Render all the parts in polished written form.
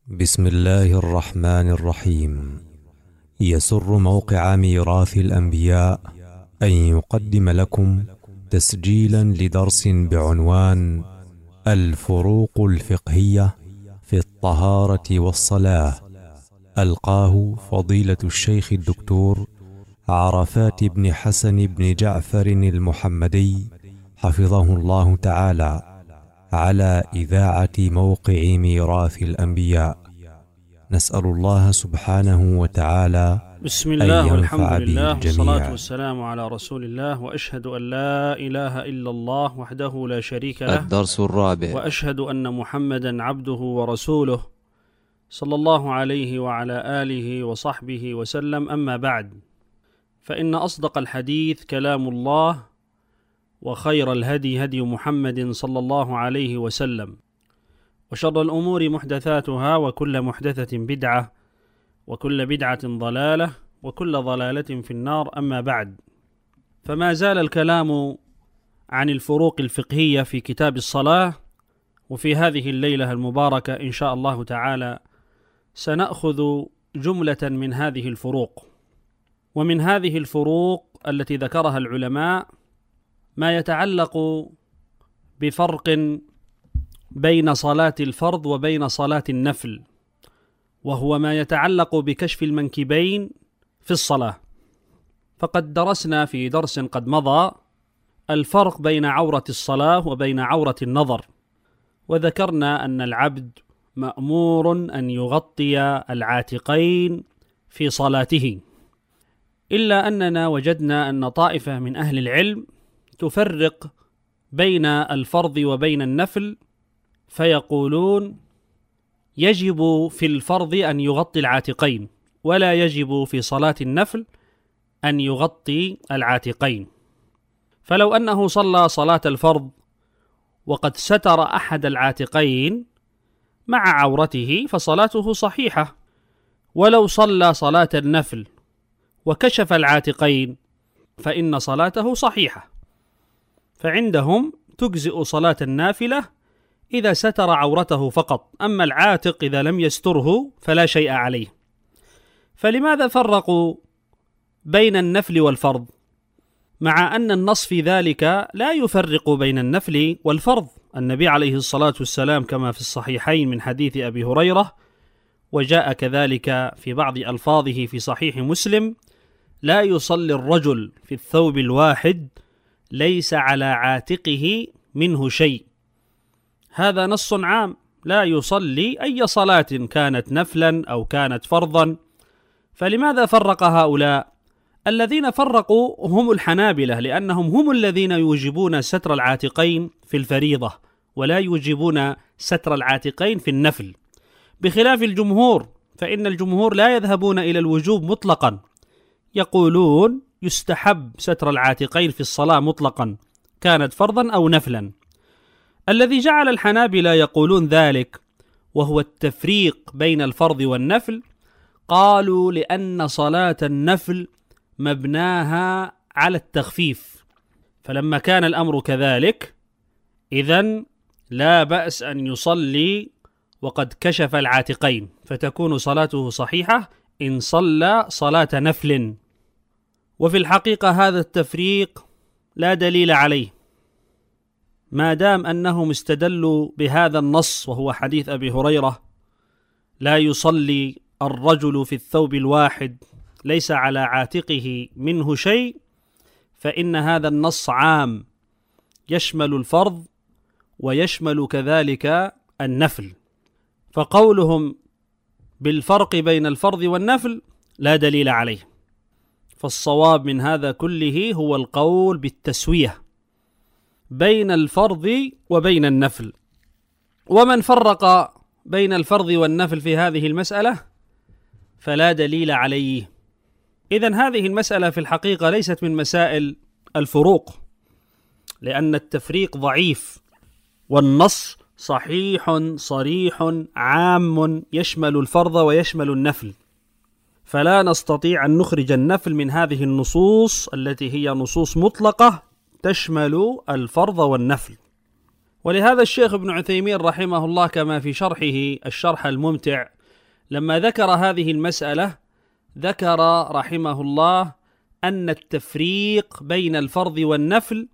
بسم الله الرحمن الرحيم. يسر موقع ميراث الأنبياء أن يقدم لكم تسجيلا لدرس بعنوان الفروق الفقهية في الطهارة والصلاة، ألقاه فضيلة الشيخ الدكتور عرفات بن حسن بن جعفر المحمدي حفظه الله تعالى، على إذاعة موقع ميراث الأنبياء. نسأل الله سبحانه وتعالى بسم الله والحمد لله والصلاة الجميع. والسلام على رسول الله، وأشهد أن لا إله إلا الله وحده لا شريك له. الدرس الرابع. وأشهد أن محمدا عبده ورسوله صلى الله عليه وعلى آله وصحبه وسلم. أما بعد، فإن أصدق الحديث كلام الله، وخير الهدي هدي محمد صلى الله عليه وسلم، وشر الأمور محدثاتها، وكل محدثة بدعة، وكل بدعة ضلالة، وكل ضلالة في النار. أما بعد، فما زال الكلام عن الفروق الفقهية في كتاب الصلاة، وفي هذه الليلة المباركة إن شاء الله تعالى سنأخذ جملة من هذه الفروق. ومن هذه الفروق التي ذكرها العلماء ما يتعلق بفرق بين صلاة الفرض وبين صلاة النفل، وهو ما يتعلق بكشف المنكبين في الصلاة. فقد درسنا في درس قد مضى الفرق بين عورة الصلاة وبين عورة النظر، وذكرنا أن العبد مأمور أن يغطي العاتقين في صلاته، إلا أننا وجدنا أن طائفة من أهل العلم تفرق بين الفرض وبين النفل، فيقولون يجب في الفرض أن يغطي العاتقين، ولا يجب في صلاة النفل أن يغطي العاتقين. فلو أنه صلى صلاة الفرض وقد ستر أحد العاتقين مع عورته فصلاته صحيحة، ولو صلى صلاة النفل وكشف العاتقين فإن صلاته صحيحة. فعندهم تجزئ صلاة النافلة إذا ستر عورته فقط، أما العاتق إذا لم يستره فلا شيء عليه. فلماذا فرقوا بين النفل والفرض، مع أن النص في ذلك لا يفرق بين النفل والفرض؟ النبي عليه الصلاة والسلام كما في الصحيحين من حديث أبي هريرة، وجاء كذلك في بعض ألفاظه في صحيح مسلم: لا يصلي الرجل في الثوب الواحد ليس على عاتقه منه شيء. هذا نص عام، لا يصلي أي صلاة كانت نفلا أو كانت فرضا. فلماذا فرق هؤلاء؟ الذين فرقوا هم الحنابلة، لأنهم هم الذين يوجبون ستر العاتقين في الفريضة ولا يوجبون ستر العاتقين في النفل، بخلاف الجمهور، فإن الجمهور لا يذهبون إلى الوجوب مطلقا، يقولون يستحب ستر العاتقين في الصلاة مطلقا كانت فرضا أو نفلا. الذي جعل الحنابلة يقولون ذلك وهو التفريق بين الفرض والنفل، قالوا لأن صلاة النفل مبناها على التخفيف، فلما كان الأمر كذلك إذن لا بأس أن يصلي وقد كشف العاتقين، فتكون صلاته صحيحة إن صلى صلاة نفل. وفي الحقيقة هذا التفريق لا دليل عليه، ما دام أنهم استدلوا بهذا النص وهو حديث أبي هريرة: لا يصلي الرجل في الثوب الواحد ليس على عاتقه منه شيء، فإن هذا النص عام يشمل الفرض ويشمل كذلك النفل. فقولهم بالفرق بين الفرض والنفل لا دليل عليه. فالصواب من هذا كله هو القول بالتسوية بين الفرض وبين النفل. ومن فرق بين الفرض والنفل في هذه المسألة فلا دليل عليه. إذن هذه المسألة في الحقيقة ليست من مسائل الفروق، لأن التفريق ضعيف، والنص صحيح صريح عام يشمل الفرض ويشمل النفل، فلا نستطيع أن نخرج النفل من هذه النصوص التي هي نصوص مطلقة تشمل الفرض والنفل. ولهذا الشيخ ابن عثيمين رحمه الله كما في شرحه الشرح الممتع لما ذكر هذه المسألة ذكر رحمه الله أن التفريق بين الفرض والنفل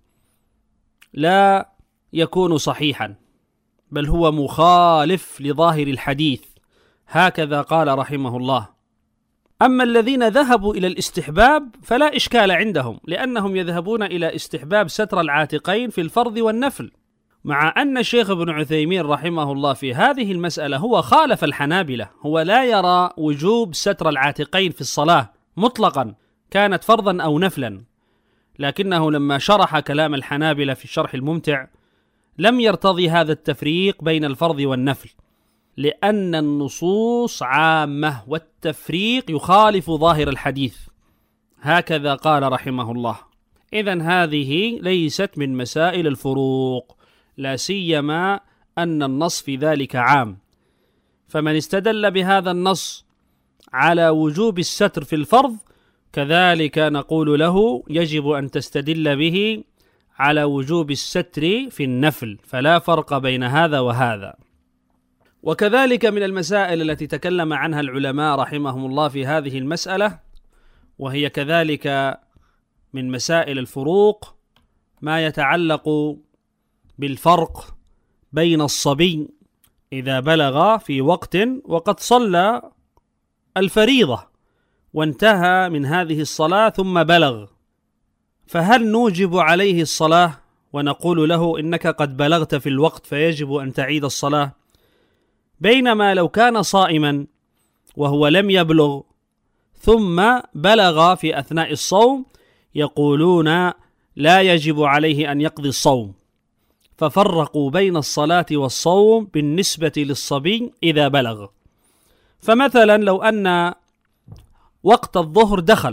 لا يكون صحيحا، بل هو مخالف لظاهر الحديث، هكذا قال رحمه الله. أما الذين ذهبوا إلى الاستحباب فلا إشكال عندهم، لأنهم يذهبون إلى استحباب ستر العاتقين في الفرض والنفل، مع أن الشيخ ابن عثيمين رحمه الله في هذه المسألة هو خالف الحنابلة، هو لا يرى وجوب ستر العاتقين في الصلاة مطلقا كانت فرضا أو نفلا، لكنه لما شرح كلام الحنابلة في الشرح الممتع لم يرتضي هذا التفريق بين الفرض والنفل، لأن النصوص عامة والتفريق يخالف ظاهر الحديث، هكذا قال رحمه الله. إذن هذه ليست من مسائل الفروق، لا سيما أن النص في ذلك عام، فمن استدل بهذا النص على وجوب الستر في الفرض كذلك نقول له يجب أن تستدل به على وجوب الستر في النفل، فلا فرق بين هذا وهذا. وكذلك من المسائل التي تكلم عنها العلماء رحمهم الله في هذه المسألة، وهي كذلك من مسائل الفروق، ما يتعلق بالفرق بين الصبي إذا بلغ في وقت وقد صلى الفريضة وانتهى من هذه الصلاة ثم بلغ، فهل نوجب عليه الصلاة ونقول له إنك قد بلغت في الوقت فيجب أن تعيد الصلاة، بينما لو كان صائما وهو لم يبلغ ثم بلغ في أثناء الصوم يقولون لا يجب عليه أن يقضي الصوم، ففرقوا بين الصلاة والصوم بالنسبة للصبي إذا بلغ. فمثلا لو أن وقت الظهر دخل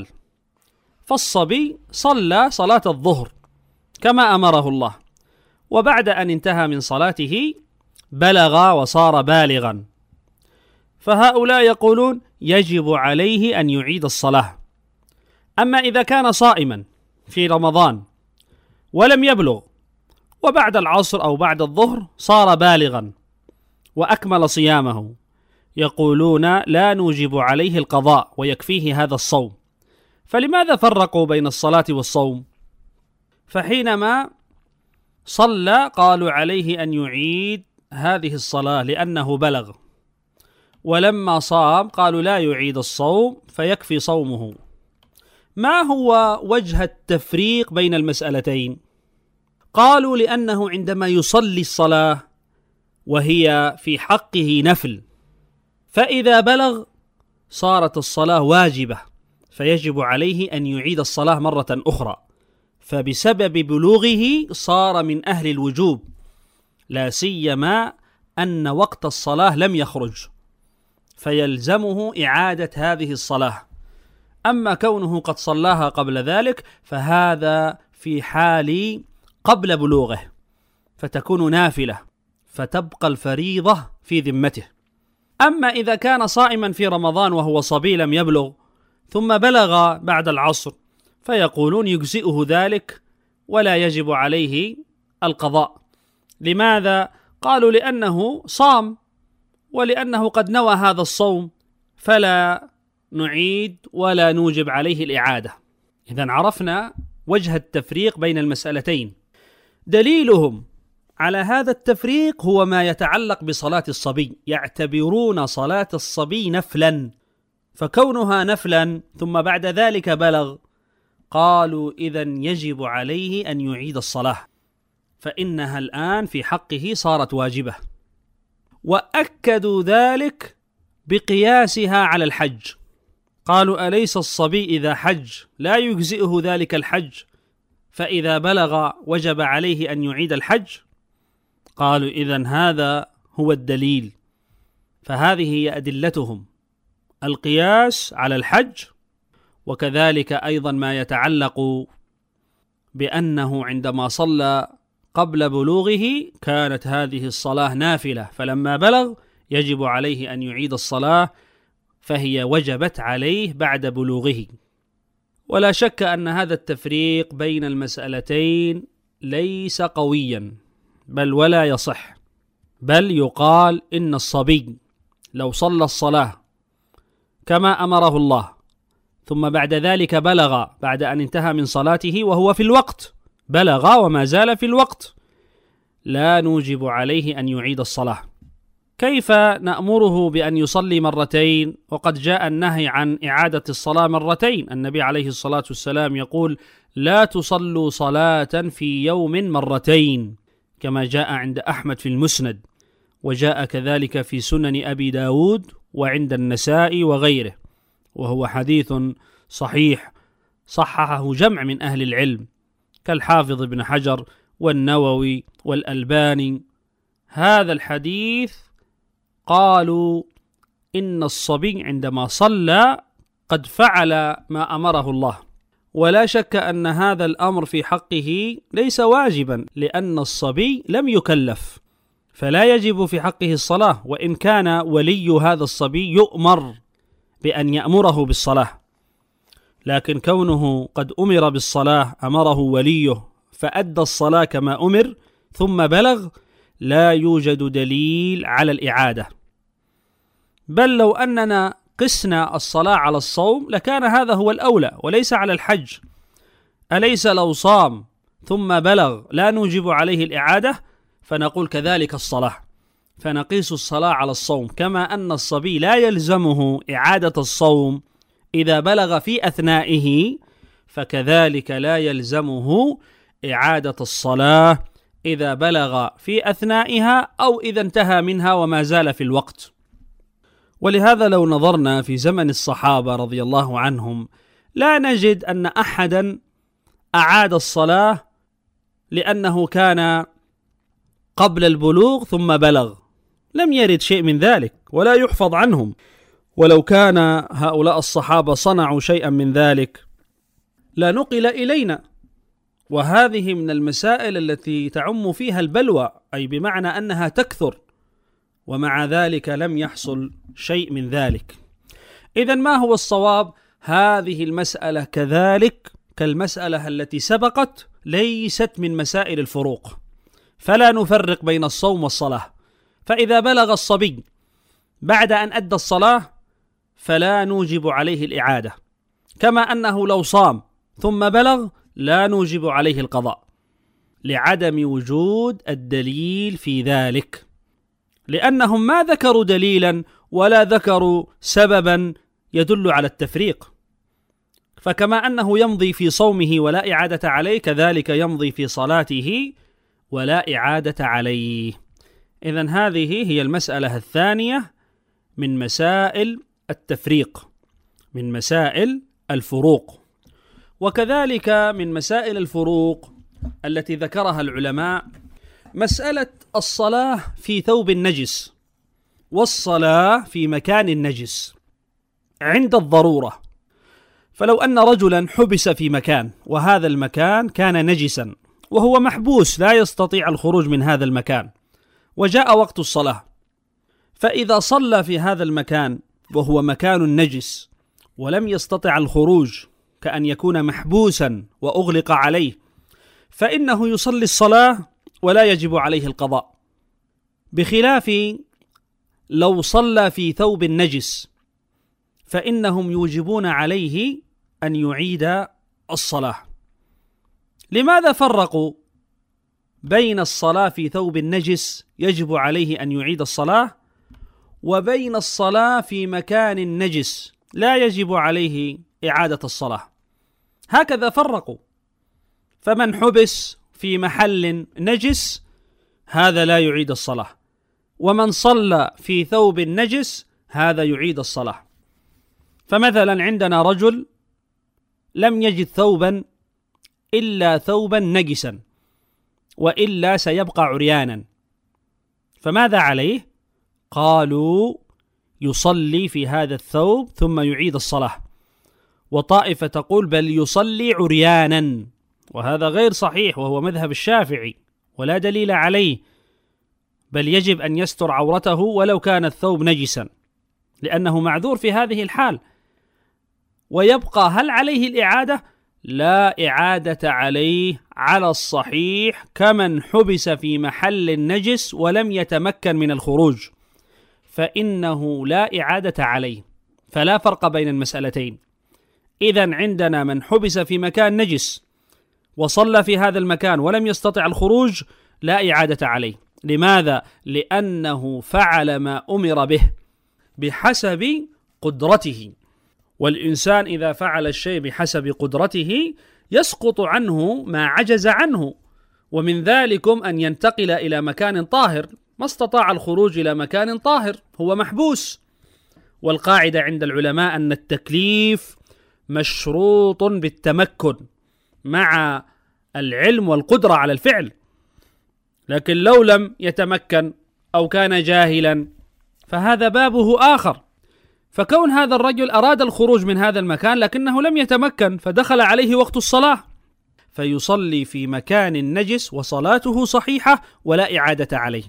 فالصبي صلى صلاة الظهر كما أمره الله، وبعد أن انتهى من صلاته بلغ وصار بالغا، فهؤلاء يقولون يجب عليه أن يعيد الصلاة. أما إذا كان صائما في رمضان ولم يبلغ وبعد العصر أو بعد الظهر صار بالغا وأكمل صيامه، يقولون لا نوجب عليه القضاء ويكفيه هذا الصوم. فلماذا فرقوا بين الصلاة والصوم؟ فحينما صلى قالوا عليه أن يعيد هذه الصلاة لأنه بلغ، ولما صام قالوا لا يعيد الصوم فيكفي صومه. ما هو وجه التفريق بين المسألتين؟ قالوا لأنه عندما يصلي الصلاة وهي في حقه نفل، فإذا بلغ صارت الصلاة واجبة فيجب عليه أن يعيد الصلاة مرة أخرى، فبسبب بلوغه صار من أهل الوجوب، لا سيما أن وقت الصلاة لم يخرج فيلزمه إعادة هذه الصلاة. أما كونه قد صلاها قبل ذلك فهذا في حال قبل بلوغه فتكون نافلة فتبقى الفريضة في ذمته. أما إذا كان صائما في رمضان وهو صبي لم يبلغ ثم بلغ بعد العصر فيقولون يجزئه ذلك ولا يجب عليه القضاء. لماذا؟ قالوا لأنه صام ولأنه قد نوى هذا الصوم فلا نعيد ولا نوجب عليه الإعادة. إذن عرفنا وجه التفريق بين المسألتين. دليلهم على هذا التفريق هو ما يتعلق بصلاة الصبي، يعتبرون صلاة الصبي نفلا، فكونها نفلا ثم بعد ذلك بلغ قالوا إذن يجب عليه أن يعيد الصلاة، فإنها الآن في حقه صارت واجبة. وأكدوا ذلك بقياسها على الحج، قالوا أليس الصبي إذا حج لا يجزئه ذلك الحج فإذا بلغ وجب عليه أن يعيد الحج؟ قالوا إذن هذا هو الدليل. فهذه هي أدلتهم، القياس على الحج، وكذلك أيضا ما يتعلق بأنه عندما صلى قبل بلوغه كانت هذه الصلاة نافلة، فلما بلغ يجب عليه أن يعيد الصلاة فهي وجبت عليه بعد بلوغه. ولا شك أن هذا التفريق بين المسألتين ليس قويا، بل ولا يصح، بل يقال إن الصبي لو صلى الصلاة كما أمره الله ثم بعد ذلك بلغ بعد أن انتهى من صلاته وهو في الوقت، بلغ وما زال في الوقت، لا نوجب عليه أن يعيد الصلاة. كيف نأمره بأن يصلي مرتين وقد جاء النهي عن إعادة الصلاة مرتين؟ النبي عليه الصلاة والسلام يقول: لا تصلوا صلاة في يوم مرتين، كما جاء عند أحمد في المسند، وجاء كذلك في سنن أبي داود وعند النسائي وغيره، وهو حديث صحيح صححه جمع من أهل العلم كالحافظ ابن حجر والنووي والألباني. هذا الحديث قالوا إن الصبي عندما صلى قد فعل ما أمره الله، ولا شك أن هذا الأمر في حقه ليس واجبا، لأن الصبي لم يكلف، فلا يجب في حقه الصلاة، وإن كان ولي هذا الصبي يؤمر بأن يأمره بالصلاة، لكن كونه قد أمر بالصلاة أمره وليه فأدى الصلاة كما أمر ثم بلغ، لا يوجد دليل على الإعادة. بل لو أننا قسنا الصلاة على الصوم لكان هذا هو الأولى وليس على الحج. أليس لو صام ثم بلغ لا نوجب عليه الإعادة؟ فنقول كذلك الصلاة، فنقيس الصلاة على الصوم، كما أن الصبي لا يلزمه إعادة الصوم إذا بلغ في أثنائه، فكذلك لا يلزمه إعادة الصلاة إذا بلغ في أثنائها أو إذا انتهى منها وما زال في الوقت. ولهذا لو نظرنا في زمن الصحابة رضي الله عنهم لا نجد أن أحدا أعاد الصلاة لأنه كان قبل البلوغ ثم بلغ، لم يرد شيء من ذلك ولا يحفظ عنهم. ولو كان هؤلاء الصحابة صنعوا شيئا من ذلك لا نقل إلينا، وهذه من المسائل التي تعم فيها البلوى، أي بمعنى أنها تكثر، ومع ذلك لم يحصل شيء من ذلك. إذن ما هو الصواب؟ هذه المسألة كذلك كالمسألة التي سبقت ليست من مسائل الفروق، فلا نفرق بين الصوم والصلاة. فإذا بلغ الصبي بعد أن أدى الصلاة فلا نوجب عليه الإعادة، كما أنه لو صام ثم بلغ لا نوجب عليه القضاء، لعدم وجود الدليل في ذلك، لأنهم ما ذكروا دليلا ولا ذكروا سببا يدل على التفريق. فكما أنه يمضي في صومه ولا إعادة عليه كذلك يمضي في صلاته ولا إعادة عليه. إذن هذه هي المسألة الثانية من مسائل التفريق، من مسائل الفروق. وكذلك من مسائل الفروق التي ذكرها العلماء مسألة الصلاة في ثوب النجس والصلاة في مكان النجس عند الضرورة. فلو أن رجلا حبس في مكان وهذا المكان كان نجسا وهو محبوس لا يستطيع الخروج من هذا المكان، وجاء وقت الصلاة، فإذا صلى في هذا المكان وهو مكان نجس ولم يستطع الخروج كأن يكون محبوسا وأغلق عليه، فإنه يصلي الصلاة ولا يجب عليه القضاء، بخلاف لو صلى في ثوب النجس فإنهم يوجبون عليه أن يعيد الصلاة. لماذا فرقوا بين الصلاة في ثوب النجس يجب عليه أن يعيد الصلاة وبين الصلاة في مكان النجس لا يجب عليه إعادة الصلاة؟ هكذا فرقوا، فمن حبس في محل نجس هذا لا يعيد الصلاة، ومن صلى في ثوب نجس هذا يعيد الصلاة. فمثلا عندنا رجل لم يجد ثوبا إلا ثوبا نجسا وإلا سيبقى عريانا، فماذا عليه؟ قالوا يصلي في هذا الثوب ثم يعيد الصلاة، وطائفة تقول بل يصلي عريانا، وهذا غير صحيح وهو مذهب الشافعي ولا دليل عليه، بل يجب أن يستر عورته ولو كان الثوب نجسا لأنه معذور في هذه الحال. ويبقى هل عليه الإعادة؟ لا إعادة عليه على الصحيح كمن حبس في محل نجس ولم يتمكن من الخروج، فإنه لا إعادة عليه، فلا فرق بين المسألتين. إذن عندنا من حبس في مكان نجس وصلى في هذا المكان ولم يستطع الخروج لا إعادة عليه. لماذا؟ لأنه فعل ما أمر به بحسب قدرته، والإنسان إذا فعل الشيء بحسب قدرته يسقط عنه ما عجز عنه، ومن ذلكم أن ينتقل إلى مكان طاهر، ما استطاع الخروج إلى مكان طاهر، هو محبوس. والقاعدة عند العلماء أن التكليف مشروط بالتمكن مع العلم والقدرة على الفعل، لكن لو لم يتمكن أو كان جاهلا فهذا بابه آخر. فكون هذا الرجل أراد الخروج من هذا المكان لكنه لم يتمكن فدخل عليه وقت الصلاة، فيصلي في مكان نجس وصلاته صحيحة ولا إعادة عليه.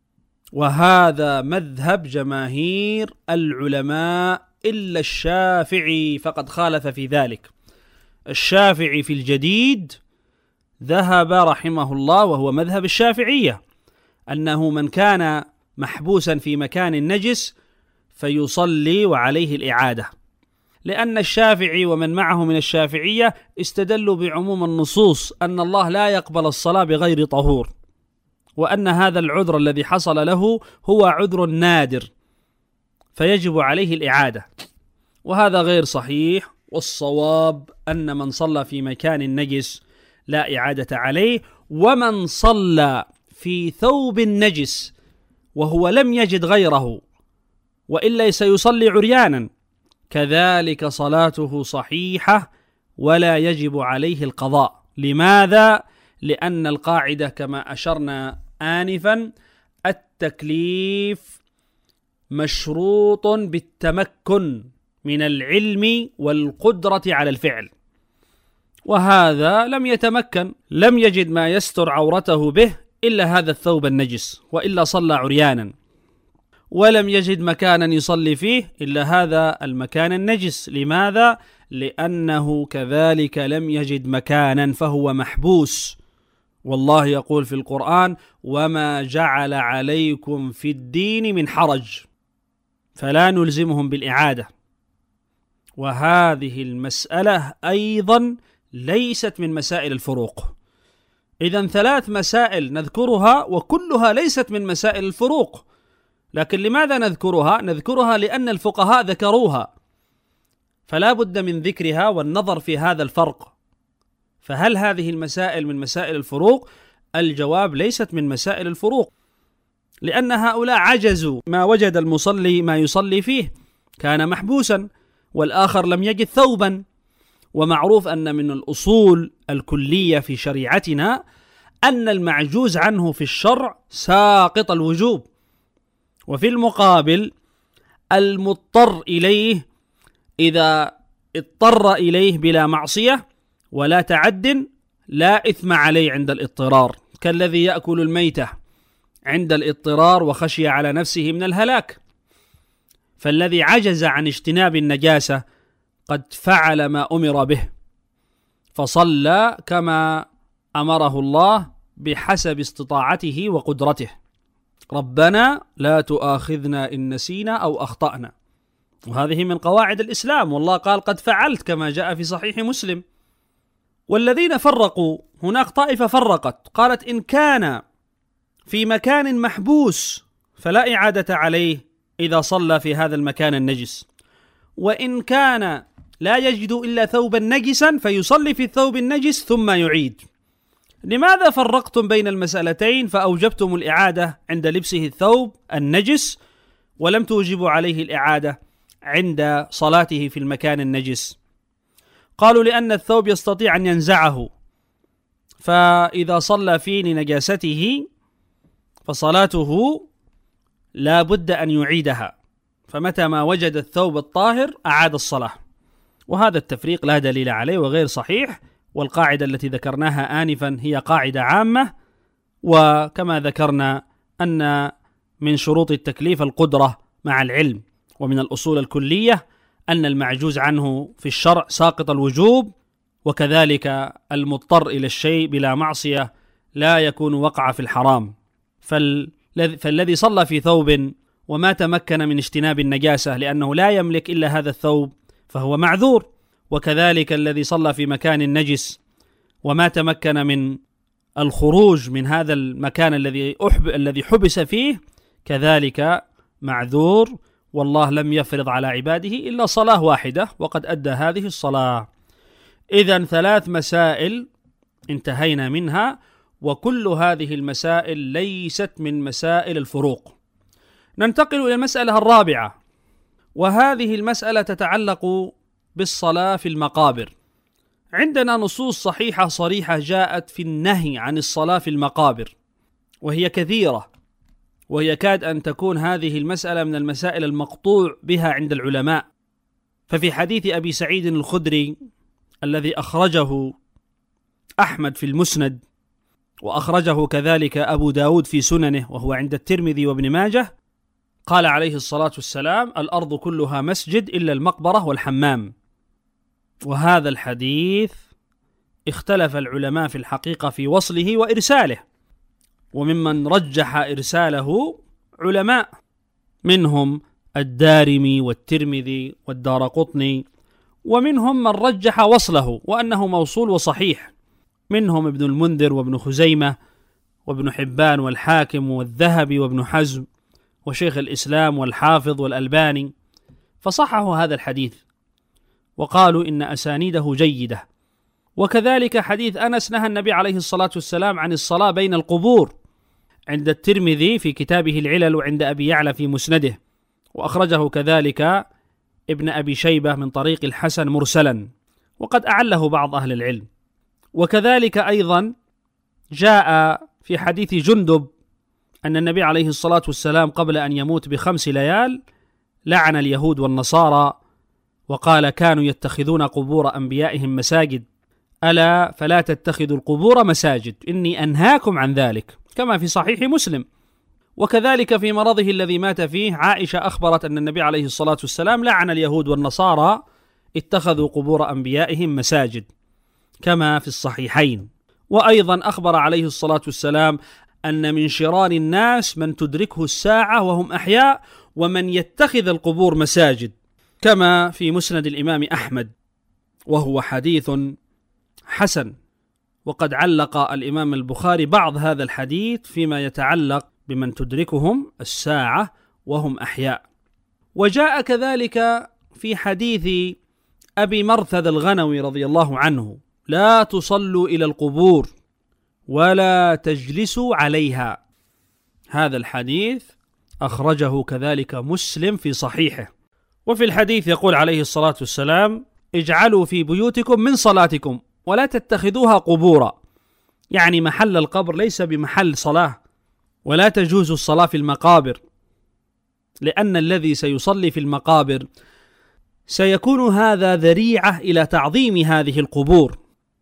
وهذا مذهب جماهير العلماء إلا الشافعي فقد خالف في ذلك. الشافعي في الجديد ذهب رحمه الله، وهو مذهب الشافعية، أنه من كان محبوسا في مكان نجس فيصلي وعليه الإعادة، لأن الشافعي ومن معه من الشافعية استدلوا بعموم النصوص أن الله لا يقبل الصلاة بغير طهور، وأن هذا العذر الذي حصل له هو عذر نادر فيجب عليه الإعادة، وهذا غير صحيح. والصواب أن من صلى في مكان نجس لا إعادة عليه، ومن صلى في ثوب نجس وهو لم يجد غيره وإلا سيصلي عريانا كذلك صلاته صحيحة ولا يجب عليه القضاء. لماذا؟ لأن القاعدة كما أشرنا آنفا التكليف مشروط بالتمكن من العلم والقدرة على الفعل، وهذا لم يتمكن، لم يجد ما يستر عورته به إلا هذا الثوب النجس وإلا صلى عريانا، ولم يجد مكانا يصلي فيه إلا هذا المكان النجس. لماذا؟ لأنه كذلك لم يجد مكانا فهو محبوس. والله يقول في القرآن: وما جعل عليكم في الدين من حرج، فلا نلزمهم بالإعادة. وهذه المسألة أيضا ليست من مسائل الفروق. إذن 3 مسائل نذكرها وكلها ليست من مسائل الفروق، لكن لماذا نذكرها؟ نذكرها لأن الفقهاء ذكروها، فلا بد من ذكرها والنظر في هذا الفرق. فهل هذه المسائل من مسائل الفروق؟ الجواب ليست من مسائل الفروق، لأن هؤلاء عجزوا، ما وجد المصلي ما يصلي فيه، كان محبوسا، والآخر لم يجد ثوبا. ومعروف أن من الأصول الكلية في شريعتنا أن المعجوز عنه في الشرع ساقط الوجوب، وفي المقابل المضطر إليه إذا اضطر إليه بلا معصية ولا تعد لا إثم عليه عند الاضطرار، كالذي يأكل الميتة عند الاضطرار وخشي على نفسه من الهلاك. فالذي عجز عن اجتناب النجاسة قد فعل ما أمر به، فصلى كما أمره الله بحسب استطاعته وقدرته. ربنا لا تؤاخذنا إن نسينا أو أخطأنا، وهذه من قواعد الإسلام، والله قال: قد فعلت، كما جاء في صحيح مسلم. والذين فرقوا، هناك طائفة فرقت قالت: إن كان في مكان محبوس فلا إعادة عليه إذا صلى في هذا المكان النجس، وإن كان لا يجد إلا ثوبا نجسا فيصلي في الثوب النجس ثم يعيد. لماذا فرقتم بين المسألتين فأوجبتم الإعادة عند لبسه الثوب النجس ولم توجبوا عليه الإعادة عند صلاته في المكان النجس؟ قالوا: لأن الثوب يستطيع أن ينزعه، فإذا صلى فيه لنجاسته فصلاته لا بد أن يعيدها، فمتى ما وجد الثوب الطاهر أعاد الصلاة. وهذا التفريق لا دليل عليه وغير صحيح، والقاعدة التي ذكرناها آنفا هي قاعدة عامة، وكما ذكرنا أن من شروط التكليف القدرة مع العلم، ومن الأصول الكلية أن المعجوز عنه في الشرع ساقط الوجوب، وكذلك المضطر إلى الشيء بلا معصية لا يكون وقع في الحرام. فالذي صلى في ثوب وما تمكن من اجتناب النجاسة لأنه لا يملك إلا هذا الثوب فهو معذور، وكذلك الذي صلى في مكان نجس وما تمكن من الخروج من هذا المكان الذي حبس فيه كذلك معذور، والله لم يفرض على عباده إلا صلاة واحدة وقد أدى هذه الصلاة. إذن 3 مسائل انتهينا منها، وكل هذه المسائل ليست من مسائل الفروق. ننتقل إلى المسألة الرابعة، وهذه المسألة تتعلق بالصلاة في المقابر. عندنا نصوص صحيحة صريحة جاءت في النهي عن الصلاة في المقابر، وهي كثيرة، ويكاد أن تكون هذه المسألة من المسائل المقطوع بها عند العلماء. ففي حديث أبي سعيد الخدري الذي أخرجه أحمد في المسند، وأخرجه كذلك أبو داود في سننه، وهو عند الترمذي وابن ماجه، قال عليه الصلاة والسلام: الأرض كلها مسجد إلا المقبرة والحمام. وهذا الحديث اختلف العلماء في الحقيقة في وصله وإرساله، وممن رجح إرساله علماء منهم الدارمي والترمذي والدارقطني، ومنهم من رجح وصله وأنه موصول وصحيح، منهم ابن المنذر وابن خزيمة وابن حبان والحاكم والذهبي وابن حزم وشيخ الإسلام والحافظ والألباني، فصححوا هذا الحديث وقالوا إن أسانيده جيدة. وكذلك حديث أنس نهى النبي عليه الصلاة والسلام عن الصلاة بين القبور عند الترمذي في كتابه العلل، وعند أبي يعلى في مسنده، وأخرجه كذلك ابن أبي شيبة من طريق الحسن مرسلا، وقد أعله بعض أهل العلم. وكذلك أيضا جاء في حديث جندب أن النبي عليه الصلاة والسلام قبل أن يموت ب5 ليال لعن اليهود والنصارى، وقال: كانوا يتخذون قبور أنبيائهم مساجد، ألا فلا تتخذوا القبور مساجد، إني أنهاكم عن ذلك، كما في صحيح مسلم. وكذلك في مرضه الذي مات فيه عائشة أخبرت أن النبي عليه الصلاة والسلام لعن اليهود والنصارى اتخذوا قبور أنبيائهم مساجد، كما في الصحيحين. وأيضا أخبر عليه الصلاة والسلام أن من شرار الناس من تدركه الساعة وهم أحياء، ومن يتخذ القبور مساجد، كما في مسند الإمام أحمد، وهو حديث حسن. وقد علق الإمام البخاري بعض هذا الحديث فيما يتعلق بمن تدركهم الساعة وهم أحياء. وجاء كذلك في حديث أبي مرثد الغنوي رضي الله عنه: لا تصلوا إلى القبور ولا تجلسوا عليها. هذا الحديث أخرجه كذلك مسلم في صحيحه. وفي الحديث يقول عليه الصلاة والسلام: اجعلوا في بيوتكم من صلاتكم ولا تتخذوها قبورا، يعني محل القبر ليس بمحل صلاة، ولا تجوز الصلاة في المقابر، لأن الذي سيصلي في المقابر سيكون هذا ذريعة إلى تعظيم هذه القبور،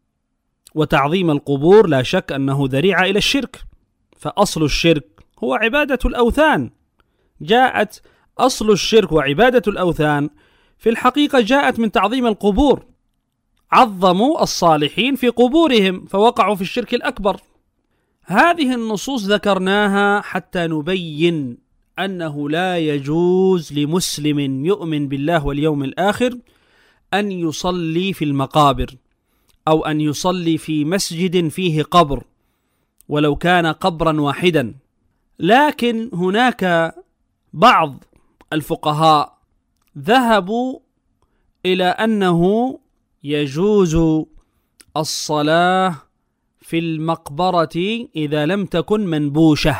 وتعظيم القبور لا شك أنه ذريعة إلى الشرك، فأصل الشرك هو عبادة الأوثان. جاءت أصل الشرك وعبادة الأوثان في الحقيقة جاءت من تعظيم القبور، عظموا الصالحين في قبورهم فوقعوا في الشرك الأكبر. هذه النصوص ذكرناها حتى نبين أنه لا يجوز لمسلم يؤمن بالله واليوم الآخر أن يصلي في المقابر، أو أن يصلي في مسجد فيه قبر ولو كان قبرا واحدا. لكن هناك بعض الفقهاء ذهبوا إلى أنه يجوز الصلاة في المقبرة إذا لم تكن منبوشة،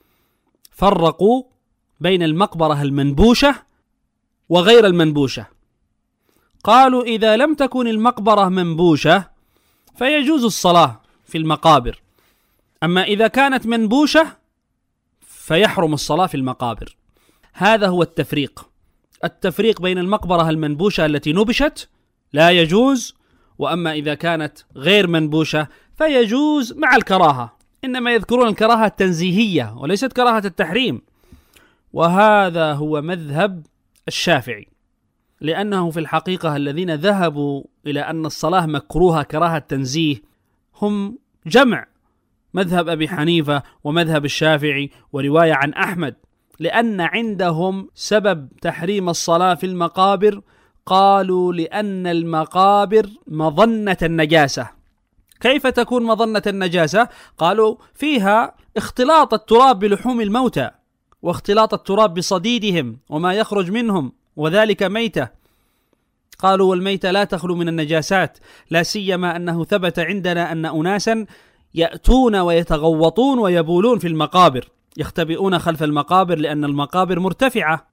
فرقوا بين المقبرة المنبوشة وغير المنبوشة. قالوا إذا لم تكن المقبرة منبوشة فيجوز الصلاة في المقابر، أما إذا كانت منبوشة فيحرم الصلاة في المقابر. هذا هو التفريق بين المقبرة المنبوشة التي نبشت لا يجوز، وأما إذا كانت غير منبوشة فيجوز مع الكراهة، إنما يذكرون الكراهة التنزيهية وليست كراهة التحريم. وهذا هو مذهب الشافعي. لأنه في الحقيقة الذين ذهبوا إلى أن الصلاة مكروهة كراهة تنزيه هم جمع، مذهب أبي حنيفة ومذهب الشافعي ورواية عن أحمد، لأن عندهم سبب تحريم الصلاة في المقابر قالوا لأن المقابر مظنة النجاسة. كيف تكون مظنة النجاسة؟ قالوا فيها اختلاط التراب بلحوم الموتى واختلاط التراب بصديدهم وما يخرج منهم، وذلك ميتة. قالوا والميتة لا تخلو من النجاسات، لا سيما أنه ثبت عندنا أن أناسا يأتون ويتغوطون ويبولون في المقابر، يختبئون خلف المقابر لأن المقابر مرتفعة،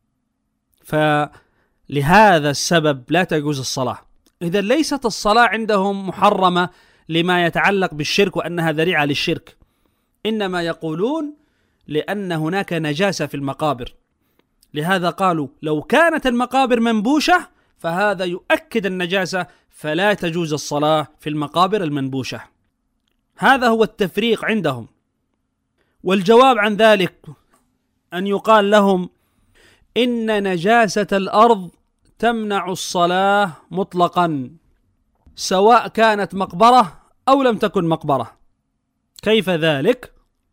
فلهذا السبب لا تجوز الصلاة. إذا ليست الصلاة عندهم محرمة لما يتعلق بالشرك وأنها ذريعة للشرك، إنما يقولون لأن هناك نجاسة في المقابر، لهذا قالوا لو كانت المقابر منبوشة فهذا يؤكد النجاسة، فلا تجوز الصلاة في المقابر المنبوشة. هذا هو التفريق عندهم. والجواب عن ذلك أن يقال لهم إن نجاسة الأرض تمنع الصلاة مطلقا، سواء كانت مقبرة أو لم تكن مقبرة. كيف ذلك؟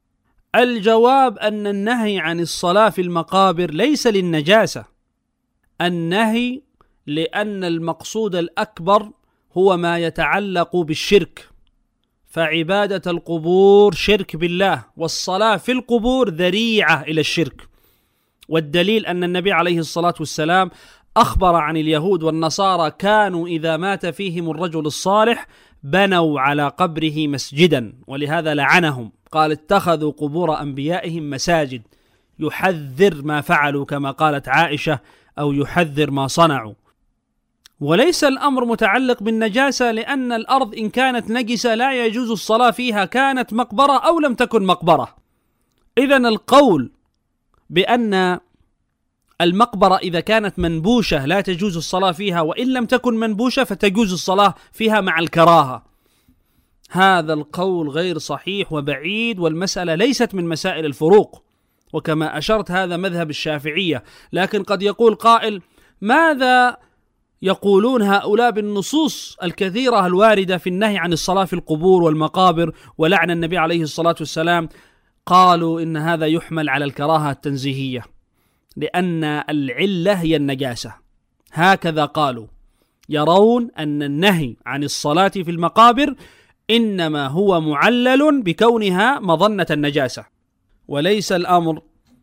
الجواب أن النهي عن الصلاة في المقابر ليس للنجاسة، النهي لأن المقصود الأكبر هو ما يتعلق بالشرك، فعبادة القبور شرك بالله، والصلاة في القبور ذريعة إلى الشرك. والدليل أن النبي عليه الصلاة والسلام أخبر عن اليهود والنصارى كانوا إذا مات فيهم الرجل الصالح بنوا على قبره مسجدا، ولهذا لعنهم، قال اتخذوا قبور أنبيائهم مساجد، يحذر ما فعلوا كما قالت عائشة، أو يحذر ما صنعوا. وليس الأمر متعلق بالنجاسة، لأن الأرض إن كانت نجسة لا يجوز الصلاة فيها، كانت مقبرة أو لم تكن مقبرة. إذن القول بأن المقبرة إذا كانت منبوشة لا تجوز الصلاة فيها، وإن لم تكن منبوشة فتجوز الصلاة فيها مع الكراهة، هذا القول غير صحيح وبعيد، والمسألة ليست من مسائل الفروق، وكما أشرت هذا مذهب الشافعية. لكن قد يقول قائل ماذا يقولون هؤلاء بالنصوص الكثيرة الواردة في النهي عن الصلاة في القبور والمقابر ولعن النبي عليه الصلاة والسلام؟ قالوا إن هذا يحمل على الكراهة التنزيهية، لأن العلة هي النجاسة. هكذا قالوا، يرون أن النهي عن الصلاة في المقابر إنما هو معلل بكونها مظنة النجاسة، وليس الأمر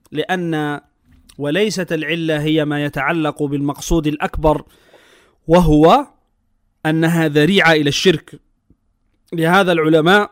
وليست العلة هي ما يتعلق بالمقصود الأكبر، وهو أنها ذريعة إلى الشرك. لهذا العلماء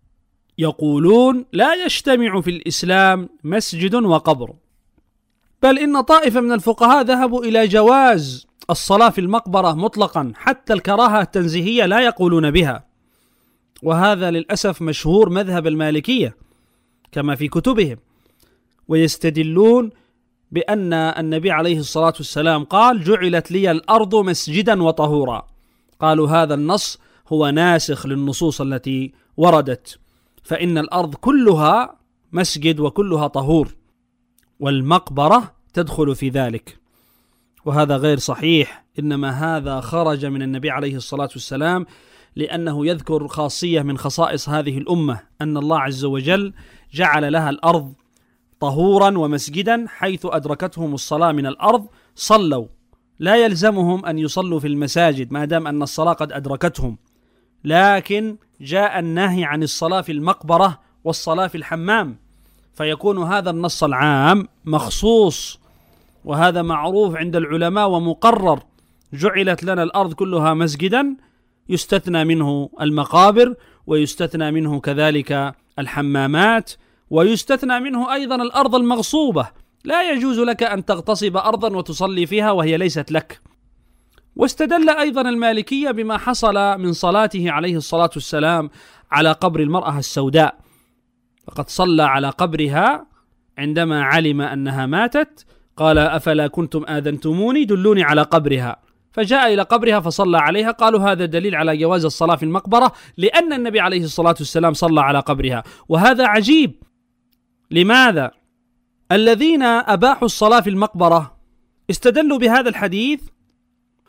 يقولون لا يجتمع في الإسلام مسجد وقبر، بل إن طائفة من الفقهاء ذهبوا إلى جواز الصلاة في المقبرة مطلقا، حتى الكراهة التنزيهية لا يقولون بها. وهذا للأسف مشهور مذهب المالكية كما في كتبهم، ويستدلون بأن النبي عليه الصلاة والسلام قال جعلت لي الأرض مسجدا وطهورا. قالوا هذا النص هو ناسخ للنصوص التي وردت، فإن الأرض كلها مسجد وكلها طهور، والمقبرة تدخل في ذلك، وهذا غير صحيح. إنما هذا خرج من النبي عليه الصلاة والسلام لأنه يذكر خاصية من خصائص هذه الأمة، أن الله عز وجل جعل لها الأرض طهورا ومسجدا، حيث أدركتهم الصلاة من الأرض صلوا، لا يلزمهم أن يصلوا في المساجد ما دام أن الصلاة قد أدركتهم، لكن جاء النهي عن الصلاة في المقبرة والصلاة في الحمام، فيكون هذا النص العام مخصوص، وهذا معروف عند العلماء ومقرر. جعلت لنا الأرض كلها مسجدا، يستثنى منه المقابر، ويستثنى منه كذلك الحمامات، ويستثنى منه أيضا الأرض المغصوبة، لا يجوز لك أن تغتصب أرضا وتصلي فيها وهي ليست لك. واستدل أيضا المالكية بما حصل من صلاته عليه الصلاة والسلام على قبر المرأة السوداء، فقد صلى على قبرها عندما علم أنها ماتت، قال أفلا كنتم آذنتموني دلوني على قبرها، فجاء إلى قبرها فصلى عليها. قالوا هذا دليل على جواز الصلاة في المقبرة، لأن النبي عليه الصلاة والسلام صلى على قبرها. وهذا عجيب، لماذا؟ الذين أباحوا الصلاة في المقبرة استدلوا بهذا الحديث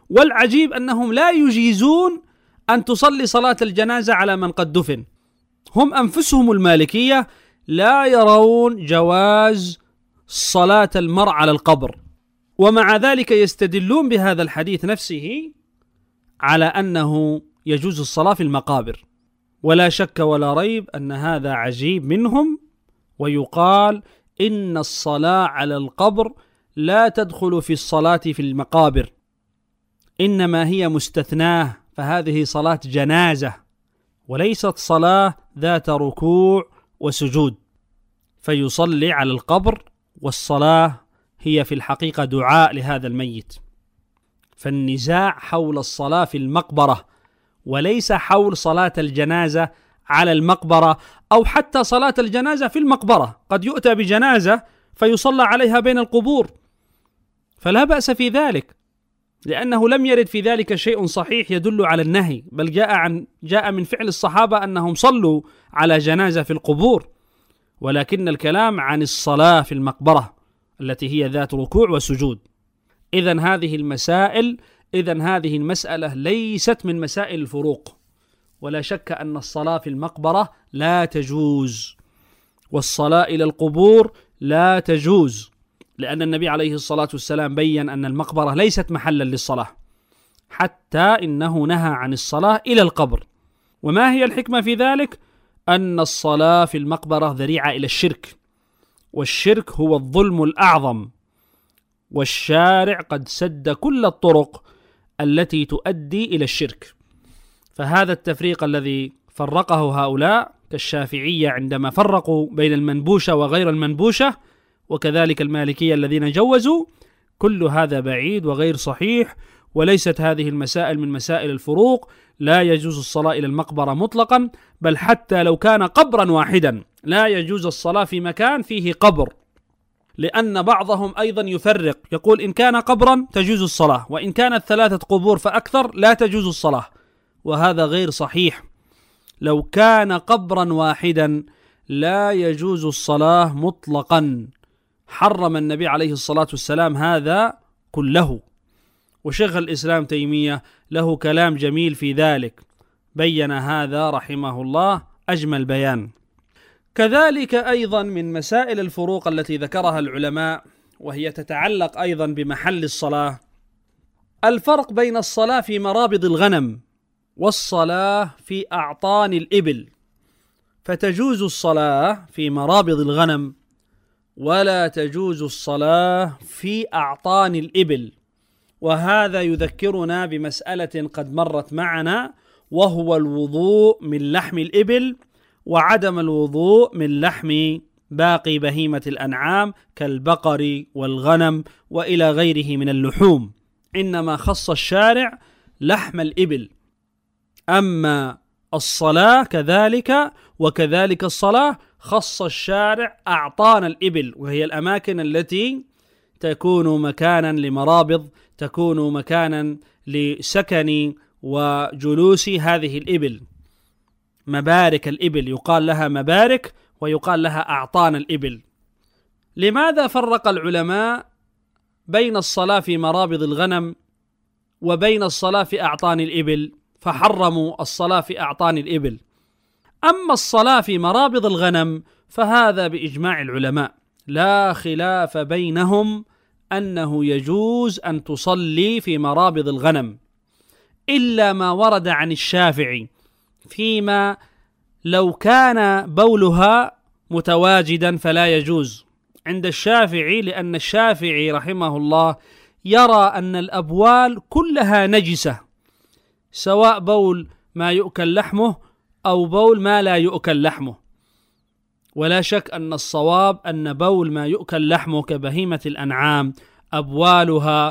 والعجيب أنهم لا يجيزون أن تصلي صلاة الجنازة على من قد دفن. هم أنفسهم المالكية لا يرون جواز صلاة المرء على القبر، ومع ذلك يستدلون بهذا الحديث نفسه على أنه يجوز الصلاة في المقابر. ولا شك ولا ريب أن هذا عجيب منهم، ويقال إن الصلاة على القبر لا تدخل في الصلاة في المقابر، إنما هي مستثناة، فهذه صلاة جنازة وليست صلاة ذات ركوع وسجود، فيصلي على القبر، والصلاة هي في الحقيقة دعاء لهذا الميت. فالنزاع حول الصلاة في المقبرة وليس حول صلاة الجنازة على المقبرة، أو حتى صلاة الجنازة في المقبرة. قد يؤتى بجنازة فيصلى عليها بين القبور، فلا بأس في ذلك، لأنه لم يرد في ذلك شيء صحيح يدل على النهي، بل جاء من فعل الصحابة أنهم صلوا على جنازة في القبور، ولكن الكلام عن الصلاة في المقبرة التي هي ذات ركوع وسجود. إذن هذه المسألة ليست من مسائل الفروق، ولا شك أن الصلاة في المقبرة لا تجوز، والصلاة إلى القبور لا تجوز، لأن النبي عليه الصلاة والسلام بيّن أن المقبرة ليست محلا للصلاة، حتى إنه نهى عن الصلاة إلى القبر. وما هي الحكمة في ذلك؟ أن الصلاة في المقبرة ذريعة إلى الشرك، والشرك هو الظلم الأعظم، والشارع قد سد كل الطرق التي تؤدي إلى الشرك. فهذا التفريق الذي فرقه هؤلاء كالشافعية عندما فرقوا بين المنبوشة وغير المنبوشة، وكذلك المالكية الذين جوزوا، كل هذا بعيد وغير صحيح، وليست هذه المسائل من مسائل الفروق. لا يجوز الصلاة إلى المقبرة مطلقا، بل حتى لو كان قبرا واحدا لا يجوز الصلاة في مكان فيه قبر، لأن بعضهم أيضا يفرق، يقول إن كان قبرا تجوز الصلاة، وإن كانت 3 قبور فأكثر لا تجوز الصلاة، وهذا غير صحيح. لو كان قبرا واحدا لا يجوز الصلاة مطلقا، حرم النبي عليه الصلاة والسلام هذا كله. وشيخ الإسلام تيمية له كلام جميل في ذلك، بين هذا رحمه الله أجمل بيان. كذلك أيضا من مسائل الفروق التي ذكرها العلماء، وهي تتعلق أيضا بمحل الصلاة، الفرق بين الصلاة في مرابض الغنم والصلاة في أعطان الإبل. فتجوز الصلاة في مرابض الغنم، ولا تجوز الصلاة في أعطان الإبل. وهذا يذكرنا بمسألة قد مرت معنا، وهو الوضوء من لحم الإبل، وعدم الوضوء من لحم باقي بهيمة الأنعام كالبقر والغنم وإلى غيره من اللحوم، إنما خص الشارع لحم الإبل. أما الصلاة كذلك، وكذلك الصلاة خص الشارع أعطان الإبل، وهي الأماكن التي تكون مكانا لمرابض، تكون مكانا لسكن وجلوس هذه الإبل. مبارك الإبل يقال لها مبارك، ويقال لها أعطان الإبل. لماذا فرق العلماء بين الصلاة في مرابض الغنم وبين الصلاة في أعطان الإبل، فحرموا الصلاة في أعطان الإبل؟ أما الصلاة في مرابض الغنم فهذا بإجماع العلماء لا خلاف بينهم أنه يجوز أن تصلي في مرابض الغنم، إلا ما ورد عن الشافعي فيما لو كان بولها متواجدا فلا يجوز عند الشافعي، لأن الشافعي رحمه الله يرى أن الأبوال كلها نجسة، سواء بول ما يؤكل لحمه أو بول ما لا يؤكل لحمه. ولا شك أن الصواب أن بول ما يؤكل لحمه كبهيمة الأنعام أبوالها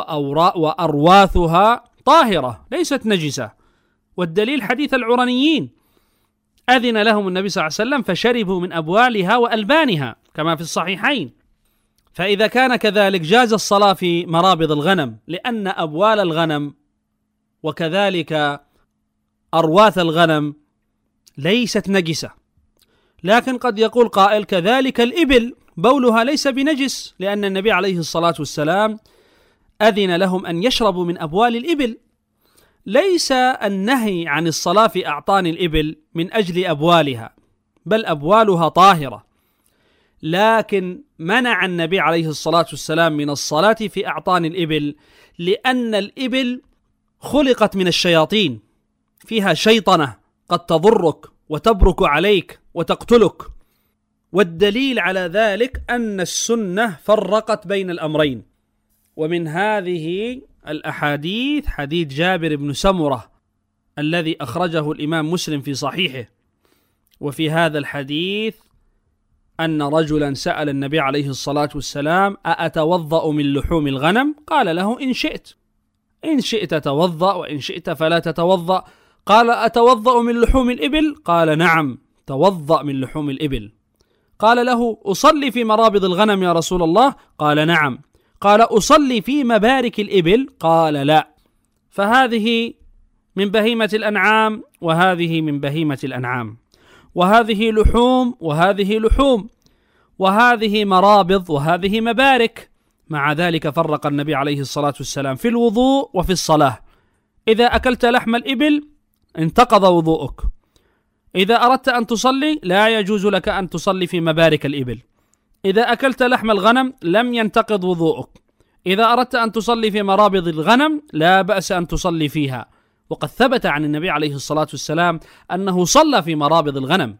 وأرواثها طاهرة ليست نجسة، والدليل حديث العرنيين، أذن لهم النبي صلى الله عليه وسلم فشربوا من أبوالها وألبانها كما في الصحيحين. فإذا كان كذلك جاز الصلاة في مرابض الغنم، لأن أبوال الغنم وكذلك أرواث الغنم ليست نجسة. لكن قد يقول قائل كذلك الإبل بولها ليس بنجس، لأن النبي عليه الصلاة والسلام أذن لهم أن يشربوا من أبوال الإبل. ليس النهي عن الصلاة في أعطان الإبل من أجل أبوالها، بل أبوالها طاهرة، لكن منع النبي عليه الصلاة والسلام من الصلاة في أعطان الإبل لأن الإبل خلقت من الشياطين، فيها شيطنة قد تضرك وتبرك عليك وتقتلك. والدليل على ذلك أن السنة فرقت بين الأمرين، ومن هذه الأحاديث حديث جابر بن سمرة الذي أخرجه الإمام مسلم في صحيحه. وفي هذا الحديث أن رجلا سأل النبي عليه الصلاة والسلام: أأتوضأ من لحوم الغنم؟ قال له: إن شئت، إن شئت توضأ وإن شئت فلا تتوضأ. قال: أتوضأ من لحوم الإبل؟ قال: نعم، توضأ من لحوم الإبل. قال له: أصلي في مرابض الغنم يا رسول الله؟ قال: نعم. قال: أصلي في مبارك الإبل؟ قال: لا. فهذه من بهيمة الأنعام وهذه من بهيمة الأنعام، وهذه لحوم وهذه لحوم، وهذه مرابض وهذه مبارك. مع ذلك فرق النبي عليه الصلاة والسلام في الوضوء وفي الصلاة. إذا أكلت لحم الإبل انتقض وضوءك، إذا أردت أن تصلي لا يجوز لك أن تصلي في مبارك الإبل. إذا أكلت لحم الغنم لم ينتقض وضوءك، إذا أردت أن تصلي في مرابض الغنم لا بأس أن تصلي فيها. وقد ثبت عن النبي عليه الصلاة والسلام أنه صلى في مرابض الغنم.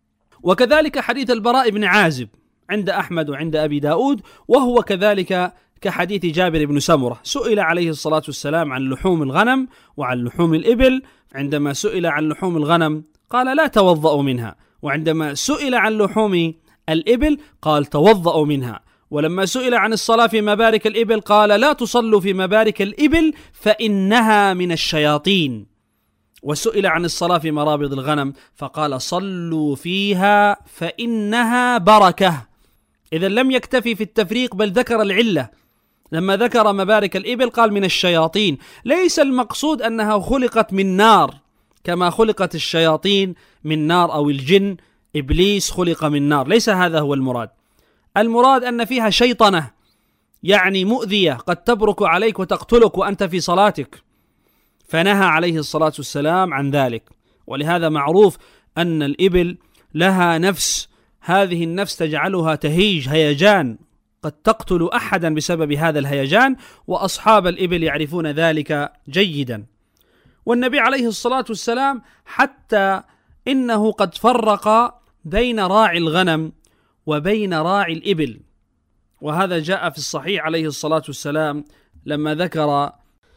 وكذلك حديث البراء بن عازب عند أحمد وعند أبي داود، وهو كذلك كحديث جابر بن سمرة. سئل عليه الصلاة والسلام عن لحوم الغنم وعن لحوم الإبل، عندما سئل عن لحوم الغنم قال: لا توضأوا منها، وعندما سئل عن لحوم الإبل قال: توضأوا منها. ولما سئل عن الصلاة في مبارك الإبل قال: لا تصلوا في مبارك الإبل فإنها من الشياطين. وسئل عن الصلاة في مرابض الغنم فقال: صلوا فيها فإنها بركة. إذا لم يكتفي في التفريق بل ذكر العلة. لما ذكر مبارك الإبل قال: من الشياطين. ليس المقصود أنها خلقت من نار كما خلقت الشياطين من نار، أو الجن إبليس خلق من نار، ليس هذا هو المراد. المراد أن فيها شيطنة، يعني مؤذية قد تبرك عليك وتقتلك وأنت في صلاتك، فنهى عليه الصلاة والسلام عن ذلك. ولهذا معروف أن الإبل لها نفس، هذه النفس تجعلها تهيج هيجان قد تقتل أحدا بسبب هذا الهيجان، وأصحاب الإبل يعرفون ذلك جيدا. والنبي عليه الصلاة والسلام حتى إنه قد فرق بين راعي الغنم وبين راعي الإبل، وهذا جاء في الصحيح عليه الصلاة والسلام لما ذكر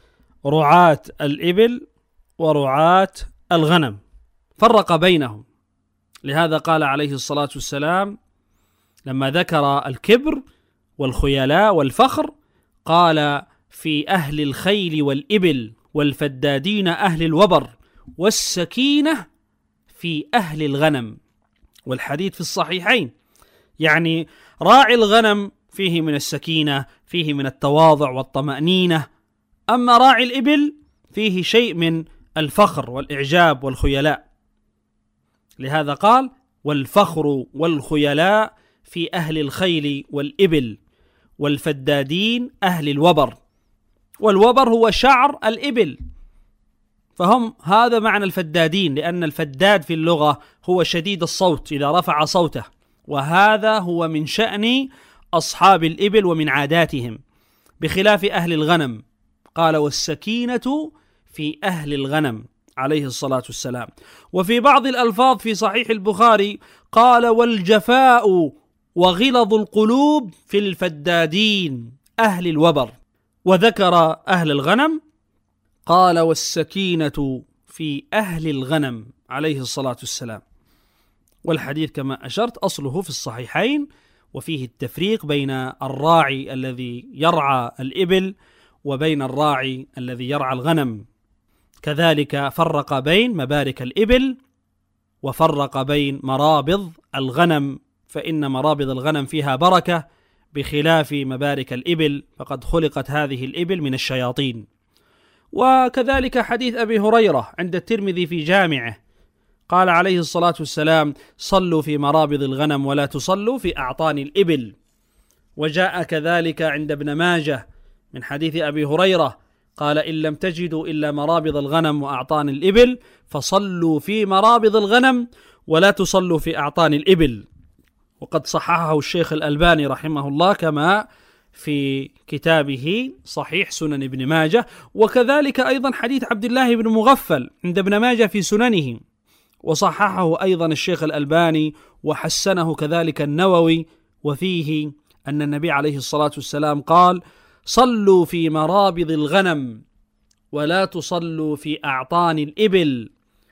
رعاة الإبل ورعاة الغنم فرق بينهم. لهذا قال عليه الصلاة والسلام لما ذكر الكبر والخيلاء والفخر قال: في أهل الخيل والإبل والفدادين أهل الوبر والسكينة في أهل الغنم. والحديث في الصحيحين، يعني راعي الغنم فيه من السكينة، فيه من التواضع والطمأنينة، أما راعي الإبل فيه شيء من الفخر والإعجاب والخيلاء. لهذا قال: والفخر والخيلاء في أهل الخيل والإبل والفدادين أهل الوبر. والوبر هو شعر الإبل، فهم هذا معنى الفدادين، لأن الفداد في اللغة هو شديد الصوت إذا رفع صوته، وهذا هو من شأن أصحاب الإبل ومن عاداتهم، بخلاف أهل الغنم. قال: والسكينة في أهل الغنم عليه الصلاة والسلام. وفي بعض الألفاظ في صحيح البخاري قال: والجفاء وغلظ القلوب في الفدادين أهل الوبر. وذكر أهل الغنم قال: والسكينة في أهل الغنم عليه الصلاة والسلام. والحديث كما أشرت أصله في الصحيحين، وفيه التفريق بين الراعي الذي يرعى الإبل وبين الراعي الذي يرعى الغنم. كذلك فرق بين مبارك الإبل وفرق بين مرابض الغنم، فإن مرابض الغنم فيها بركة بخلاف مبارك الإبل، فقد خلقت هذه الإبل من الشياطين. وكذلك حديث أبي هريرة عند الترمذي في جامعه قال عليه الصلاة والسلام: صلوا في مرابض الغنم ولا تصلوا في أعطان الإبل. وجاء كذلك عند ابن ماجه من حديث أبي هريرة قال: إن لم تجدوا إلا مرابض الغنم وأعطان الإبل فصلوا في مرابض الغنم ولا تصلوا في أعطان الإبل. وقد صححه الشيخ الألباني رحمه الله كما في كتابه صحيح سنن ابن ماجه، وكذلك أيضا حديث عبد الله بن مغفل عند ابن ماجه في سننه، وصححه أيضا الشيخ الألباني وحسنه كذلك النووي، وفيه أن النبي عليه الصلاة والسلام قال: صلوا في مرابض الغنم ولا تصلوا في أعطان الإبل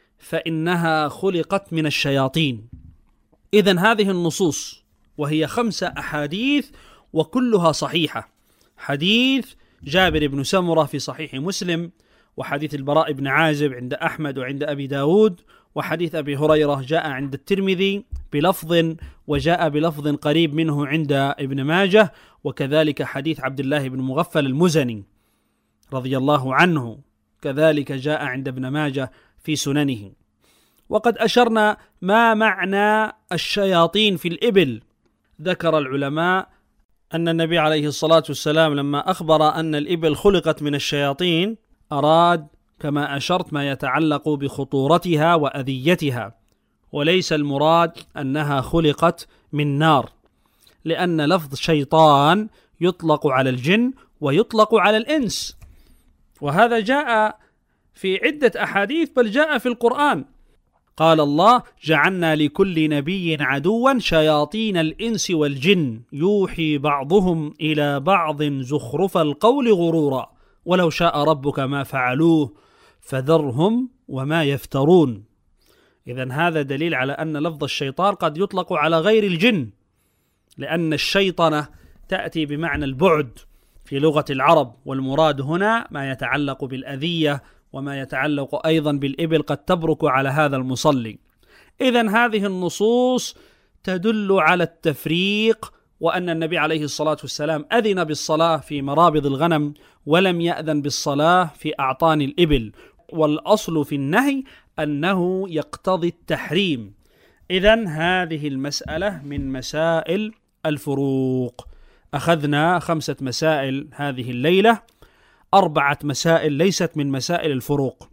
فإنها خلقت من الشياطين. إذن هذه النصوص وهي 5 أحاديث وكلها صحيحة: حديث جابر بن سمرة في صحيح مسلم، وحديث البراء بن عازب عند أحمد وعند أبي داود، وحديث أبي هريرة جاء عند الترمذي بلفظ وجاء بلفظ قريب منه عند ابن ماجه، وكذلك حديث عبد الله بن مغفل المزني رضي الله عنه كذلك جاء عند ابن ماجه في سننه. وقد أشرنا ما معنى الشياطين في الإبل. ذكر العلماء أن النبي عليه الصلاة والسلام لما أخبر أن الإبل خلقت من الشياطين أراد كما أشرت ما يتعلق بخطورتها وأذيتها، وليس المراد أنها خلقت من نار، لأن لفظ شيطان يطلق على الجن ويطلق على الإنس، وهذا جاء في عدة أحاديث بل جاء في القرآن. قال الله: جعلنا لكل نبي عدوا شياطين الإنس والجن يوحي بعضهم إلى بعض زخرف القول غرورا ولو شاء ربك ما فعلوه فذرهم وما يفترون. إذن هذا دليل على أن لفظ الشيطان قد يطلق على غير الجن، لأن الشيطنة تأتي بمعنى البعد في لغة العرب، والمراد هنا ما يتعلق بالأذية وما يتعلق أيضا بالإبل قد تبرك على هذا المصلي. إذن هذه النصوص تدل على التفريق، وأن النبي عليه الصلاة والسلام أذن بالصلاة في مرابض الغنم ولم يأذن بالصلاة في أعطان الإبل، والأصل في النهي أنه يقتضي التحريم. إذن هذه المسألة من مسائل الفروق. أخذنا 5 مسائل هذه الليلة، 4 مسائل ليست من مسائل الفروق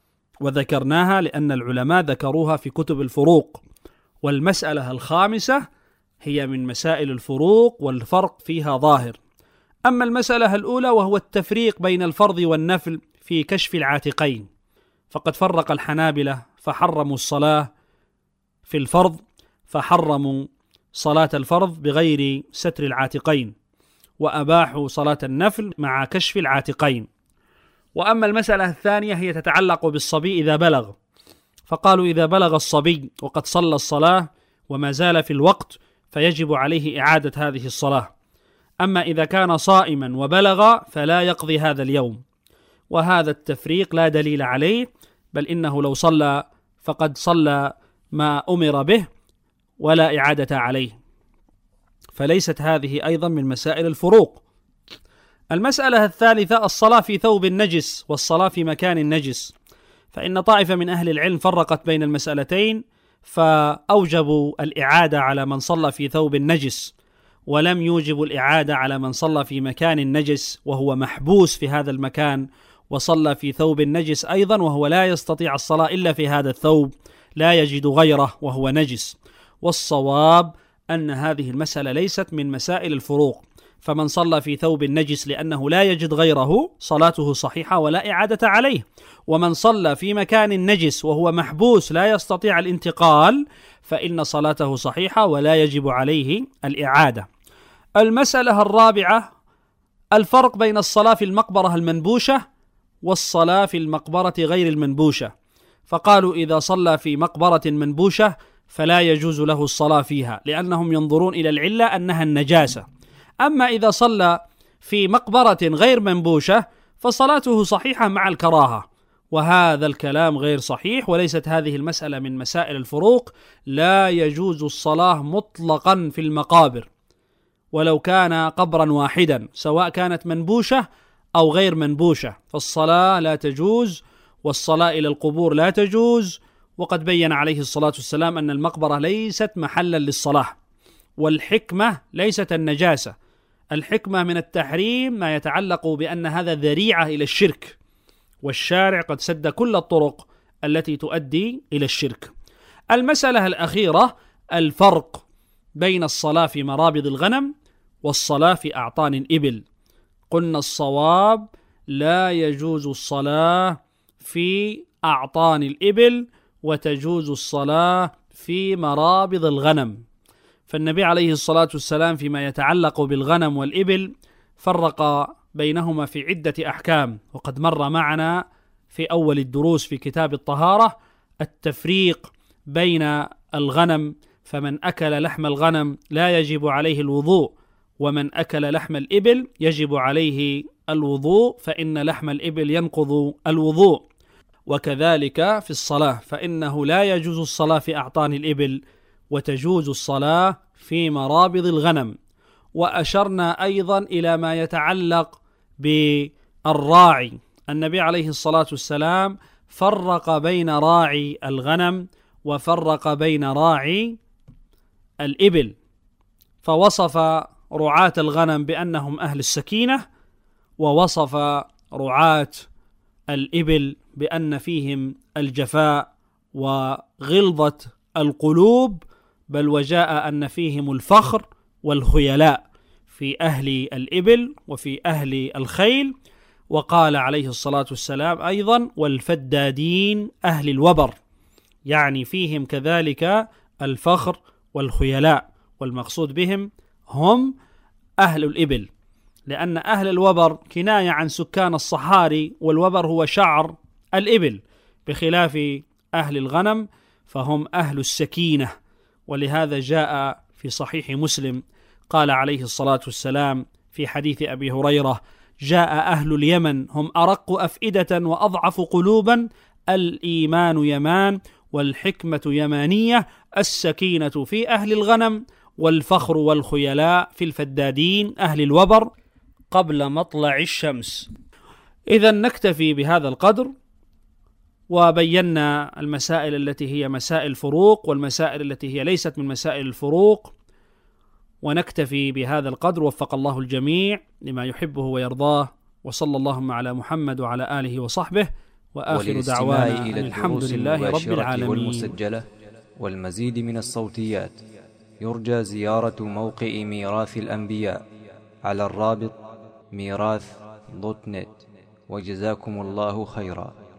وذكرناها لأن العلماء ذكروها في كتب الفروق، والمسألة الخامسة هي من مسائل الفروق والفرق فيها ظاهر. أما المسألة الأولى وهو التفريق بين الفرض والنفل في كشف العاتقين، فقد فرق الحنابلة فحرموا الصلاة في الفرض، فحرموا صلاة الفرض بغير ستر العاتقين، وأباحوا صلاة النفل مع كشف العاتقين. وأما المسألة الثانية هي تتعلق بالصبي إذا بلغ، فقالوا إذا بلغ الصبي وقد صلى الصلاة وما زال في الوقت فيجب عليه إعادة هذه الصلاة، أما إذا كان صائما وبلغ فلا يقضي هذا اليوم. وهذا التفريق لا دليل عليه، بل إنه لو صلى فقد صلى ما أمر به ولا إعادة عليه، فليست هذه أيضا من مسائل الفروق. المسألة الثالثة الصلاة في ثوب النجس والصلاة في مكان النجس، فإن طائفة من أهل العلم فرقت بين المسألتين، فأوجبوا الإعادة على من صلى في ثوب النجس، ولم يوجبوا الإعادة على من صلى في مكان النجس وهو محبوس في هذا المكان، وصلى في ثوب النجس أيضا وهو لا يستطيع الصلاة إلا في هذا الثوب، لا يجد غيره وهو نجس. والصواب أن هذه المسألة ليست من مسائل الفروق، فمن صلى في ثوب النجس لأنه لا يجد غيره صلاته صحيحة ولا إعادة عليه، ومن صلى في مكان النجس وهو محبوس لا يستطيع الانتقال فإن صلاته صحيحة ولا يجب عليه الإعادة. المسألة الرابعة الفرق بين الصلاة في المقبرة المنبوشة والصلاة في المقبرة غير المنبوشة، فقالوا إذا صلى في مقبرة منبوشة فلا يجوز له الصلاة فيها لأنهم ينظرون إلى العلة أنها النجاسة، أما إذا صلى في مقبرة غير منبوشة فصلاته صحيحة مع الكراهة. وهذا الكلام غير صحيح، وليست هذه المسألة من مسائل الفروق. لا يجوز الصلاة مطلقا في المقابر ولو كان قبرا واحدا، سواء كانت منبوشة أو غير منبوشة، فالصلاة لا تجوز، والصلاة إلى القبور لا تجوز. وقد بين عليه الصلاة والسلام أن المقبرة ليست محلا للصلاة، والحكمة ليست النجاسة، الحكمة من التحريم ما يتعلق بأن هذا ذريعة إلى الشرك، والشارع قد سد كل الطرق التي تؤدي إلى الشرك. المسألة الأخيرة الفرق بين الصلاة في مرابض الغنم والصلاة في أعطان الإبل. قلنا الصواب لا يجوز الصلاة في أعطان الإبل وتجوز الصلاة في مرابض الغنم. فالنبي عليه الصلاة والسلام فيما يتعلق بالغنم والإبل فرق بينهما في عدة أحكام، وقد مر معنا في أول الدروس في كتاب الطهارة التفريق بين الغنم، فمن أكل لحم الغنم لا يجب عليه الوضوء، ومن أكل لحم الإبل يجب عليه الوضوء، فإن لحم الإبل ينقض الوضوء. وكذلك في الصلاة، فإنه لا يجوز الصلاة في أعطان الإبل وتجوز الصلاة في مرابض الغنم. وأشرنا أيضا إلى ما يتعلق بالراعي. النبي عليه الصلاة والسلام فرق بين راعي الغنم وفرق بين راعي الإبل، فوصف رعاة الغنم بأنهم أهل السكينة، ووصف رعاة الإبل بأن فيهم الجفاء وغلظة القلوب، بل وجاء أن فيهم الفخر والخيلاء في أهل الإبل وفي أهل الخيل. وقال عليه الصلاة والسلام أيضا والفدادين أهل الوبر، يعني فيهم كذلك الفخر والخيلاء، والمقصود بهم هم أهل الإبل، لأن أهل الوبر كناية عن سكان الصحاري، والوبر هو شعر الإبل، بخلاف أهل الغنم فهم أهل السكينة. ولهذا جاء في صحيح مسلم قال عليه الصلاة والسلام في حديث أبي هريرة جاء أهل اليمن هم أرق أفئدة وأضعف قلوبا، الإيمان يمان والحكمة يمانية، السكينة في أهل الغنم والفخر والخيلاء في الفدادين أهل الوبر قبل مطلع الشمس. إذا نكتفي بهذا القدر، وبينا المسائل التي هي مسائل فروق والمسائل التي هي ليست من مسائل الفروق، ونكتفي بهذا القدر. وفق الله الجميع لما يحبه ويرضاه، وصلى اللهم على محمد وعلى آله وصحبه، وآخر دعوانا أن الحمد لله رب العالمين. والمسجلة والمزيد من الصوتيات يرجى زيارة موقع ميراث الأنبياء على الرابط ميراث.net، وجزاكم الله خيرا.